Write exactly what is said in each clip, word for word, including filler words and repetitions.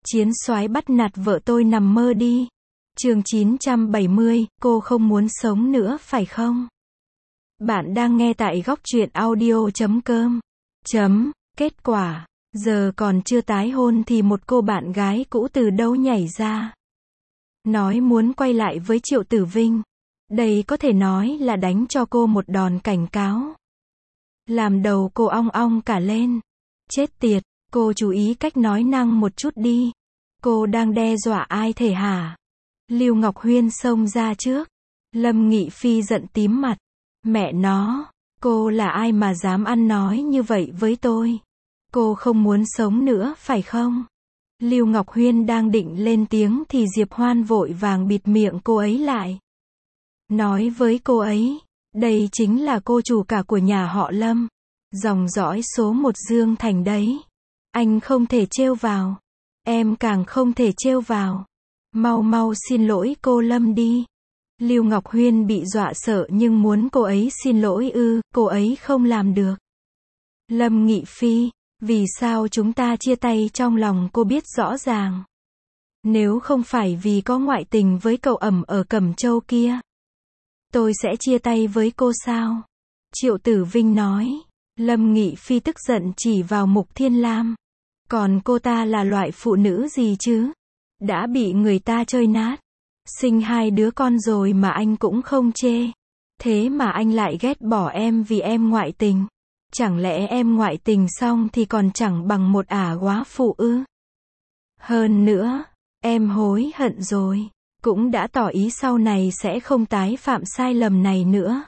Chiến soái bắt nạt vợ tôi nằm mơ đi. Chương chín trăm bảy mươi, cô không muốn sống nữa phải không? Bạn đang nghe tại góc truyện audio chấm com. Chấm, kết quả, giờ còn chưa tái hôn thì một cô bạn gái cũ từ đâu nhảy ra. Nói muốn quay lại với Triệu Tử Vinh. Đây có thể nói là đánh cho cô một đòn cảnh cáo. Làm đầu cô ong ong cả lên. Chết tiệt, cô chú ý cách nói năng một chút đi. Cô đang đe dọa ai thể hả? Lưu Ngọc Huyên xông ra trước. Lâm Nghị Phi giận tím mặt. Mẹ nó, cô là ai mà dám ăn nói như vậy với tôi? Cô không muốn sống nữa phải không? Lưu Ngọc Huyên đang định lên tiếng thì Diệp Hoan vội vàng bịt miệng cô ấy lại. Nói với cô ấy, đây chính là cô chủ cả của nhà họ Lâm. Dòng dõi số một Dương Thành đấy. Anh không thể trêu vào. Em càng không thể trêu vào. Mau mau xin lỗi cô Lâm đi. Lưu Ngọc Huyên bị dọa sợ nhưng muốn cô ấy xin lỗi ư, cô ấy không làm được. Lâm Nghị Phi, vì sao chúng ta chia tay trong lòng cô biết rõ ràng. Nếu không phải vì có ngoại tình với cậu ẩm ở Cẩm Châu kia, tôi sẽ chia tay với cô sao? Triệu Tử Vinh nói. Lâm Nghị Phi tức giận chỉ vào Mục Thiên Lam. Còn cô ta là loại phụ nữ gì chứ? Đã bị người ta chơi nát. Sinh hai đứa con rồi mà anh cũng không chê. Thế mà anh lại ghét bỏ em vì em ngoại tình. Chẳng lẽ em ngoại tình xong thì còn chẳng bằng một ả góa phụ ư? Hơn nữa, em hối hận rồi. Cũng đã tỏ ý sau này sẽ không tái phạm sai lầm này nữa.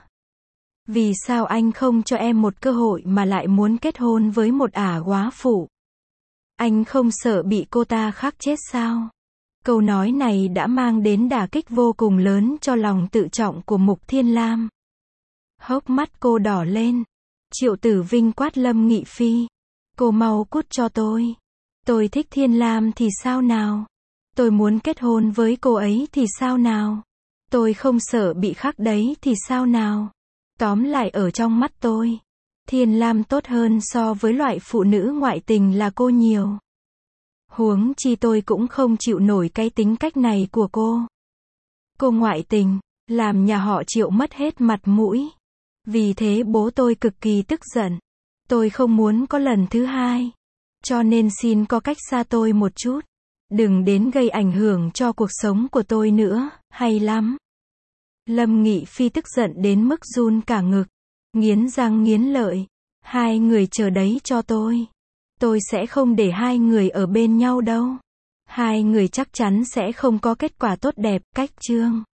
Vì sao anh không cho em một cơ hội mà lại muốn kết hôn với một ả góa phụ? Anh không sợ bị cô ta khắc chết sao? Câu nói này đã mang đến đả kích vô cùng lớn cho lòng tự trọng của Mục Thiên Lam. Hốc mắt cô đỏ lên. Triệu Tử Vinh quát Lâm Nghị Phi. Cô mau cút cho tôi. Tôi thích Thiên Lam thì sao nào? Tôi muốn kết hôn với cô ấy thì sao nào? Tôi không sợ bị khắc đấy thì sao nào? Tóm lại ở trong mắt tôi, Thiên Lam tốt hơn so với loại phụ nữ ngoại tình là cô nhiều. Huống chi tôi cũng không chịu nổi cái tính cách này của cô. Cô ngoại tình, làm nhà họ Triệu mất hết mặt mũi. Vì thế bố tôi cực kỳ tức giận. Tôi không muốn có lần thứ hai. Cho nên xin có cách xa tôi một chút. Đừng đến gây ảnh hưởng cho cuộc sống của tôi nữa, hay lắm. Lâm Nghị Phi tức giận đến mức run cả ngực. Nghiến răng nghiến lợi. Hai người chờ đấy cho tôi. Tôi sẽ không để hai người ở bên nhau đâu. Hai người chắc chắn sẽ không có kết quả tốt đẹp. Cách chương